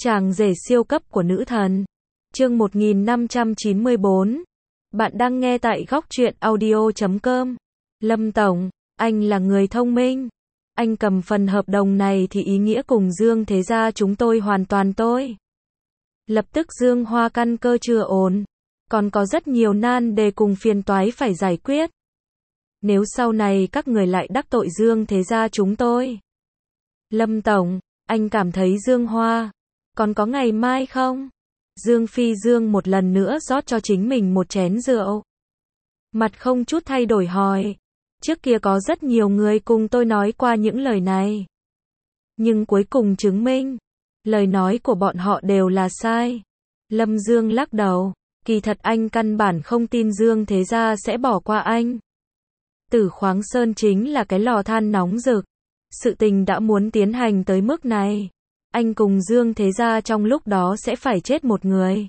Chàng rể siêu cấp của nữ thần. Chương 1594. Bạn đang nghe tại góc truyện audio.com. Lâm Tổng, anh là người thông minh. Anh cầm phần hợp đồng này thì ý nghĩa cùng Dương Thế Gia chúng tôi hoàn toàn tôi. Lập tức Dương Hoa căn cơ chưa ổn. Còn có rất nhiều nan đề cùng phiền toái phải giải quyết. Nếu sau này các người lại đắc tội Dương Thế Gia chúng tôi. Lâm Tổng, anh cảm thấy Dương Hoa còn có ngày mai không? Dương Phi Dương một lần nữa rót cho chính mình một chén rượu. Mặt không chút thay đổi hỏi. Trước kia có rất nhiều người cùng tôi nói qua những lời này. Nhưng cuối cùng chứng minh, lời nói của bọn họ đều là sai. Lâm Dương lắc đầu. Kỳ thật anh căn bản không tin Dương Thế Gia sẽ bỏ qua anh. Tử Khoáng Sơn chính là cái lò than nóng rực. Sự tình đã muốn tiến hành tới mức này. Anh cùng Dương Thế Gia trong lúc đó sẽ phải chết một người.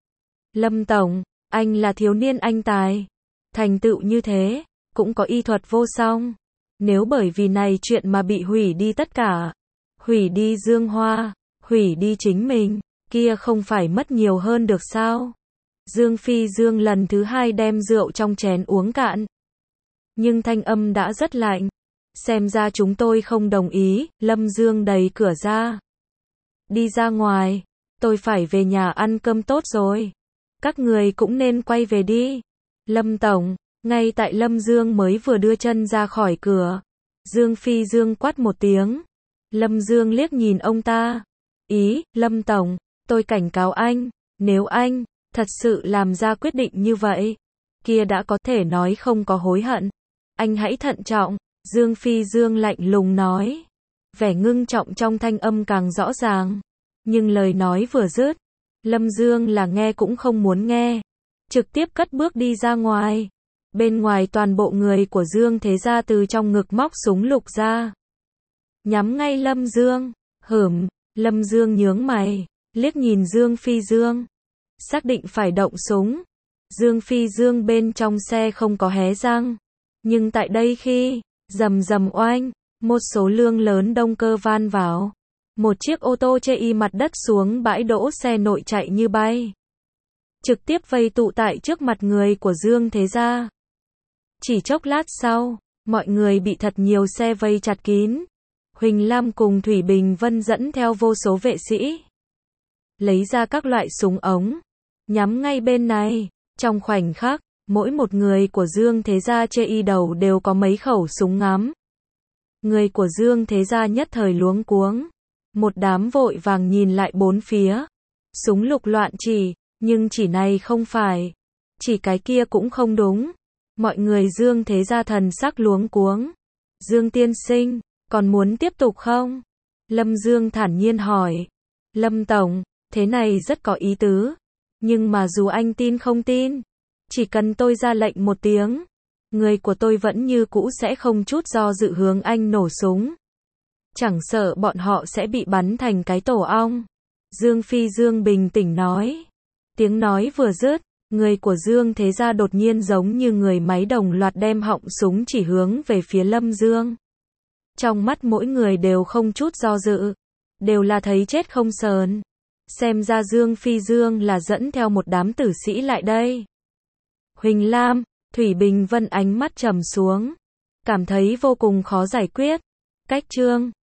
Lâm Tổng, anh là thiếu niên anh tài. Thành tựu như thế, cũng có y thuật vô song. Nếu bởi vì này chuyện mà bị hủy đi tất cả. Hủy đi Dương Hoa, hủy đi chính mình, kia không phải mất nhiều hơn được sao? Dương Phi Dương lần thứ hai đem rượu trong chén uống cạn. Nhưng thanh âm đã rất lạnh. Xem ra chúng tôi không đồng ý. Lâm Dương đẩy cửa ra. Đi ra ngoài, tôi phải về nhà ăn cơm tốt rồi. Các người cũng nên quay về đi. Lâm Tổng, ngay tại Lâm Dương mới vừa đưa chân ra khỏi cửa. Dương Phi Dương quát một tiếng. Lâm Dương liếc nhìn ông ta. Lâm Tổng, tôi cảnh cáo anh, nếu anh thật sự làm ra quyết định như vậy, kia đã có thể nói không có hối hận. Anh hãy thận trọng, Dương Phi Dương lạnh lùng nói. Vẻ ngưng trọng trong thanh âm càng rõ ràng. Nhưng lời nói vừa dứt, Lâm Dương là nghe cũng không muốn nghe. Trực tiếp cất bước đi ra ngoài. Bên ngoài toàn bộ người của Dương Thế Gia từ trong ngực móc súng lục ra. Nhắm ngay Lâm Dương. Lâm Dương nhướng mày, liếc nhìn Dương Phi Dương. Xác định phải động súng. Dương Phi Dương bên trong xe không có hé răng. Nhưng tại đây khi, rầm rầm oanh, một số lượng lớn động cơ van vào. Một chiếc ô tô chê y mặt đất xuống bãi đỗ xe nội chạy như bay. Trực tiếp vây tụ tại trước mặt người của Dương Thế Gia. Chỉ chốc lát sau, mọi người bị thật nhiều xe vây chặt kín. Huỳnh Lam cùng Thủy Bình Vân dẫn theo vô số vệ sĩ. Lấy ra các loại súng ống. Nhắm ngay bên này. Trong khoảnh khắc, mỗi một người của Dương Thế Gia chê y đầu đều có mấy khẩu súng ngắm. Người của Dương Thế Gia nhất thời luống cuống. Một đám vội vàng nhìn lại bốn phía. Súng lục loạn chỉ, nhưng chỉ này không phải. Chỉ cái kia cũng không đúng. Mọi người Dương Thế Gia thần sắc luống cuống. Dương tiên sinh, còn muốn tiếp tục không? Lâm Dương thản nhiên hỏi. Lâm Tổng, thế này rất có ý tứ. Nhưng mà dù anh tin không tin, chỉ cần tôi ra lệnh một tiếng, người của tôi vẫn như cũ sẽ không chút do dự hướng anh nổ súng. Chẳng sợ bọn họ sẽ bị bắn thành cái tổ ong. Dương Phi Dương bình tĩnh nói. Tiếng nói vừa dứt, người của Dương Thế Gia đột nhiên giống như người máy đồng loạt đem họng súng chỉ hướng về phía Lâm Dương. Trong mắt mỗi người đều không chút do dự. Đều là thấy chết không sờn. Xem ra Dương Phi Dương là dẫn theo một đám tử sĩ lại đây. Huỳnh Lam, Thủy Bình Vân ánh mắt trầm xuống. Cảm thấy vô cùng khó giải quyết. Cách chương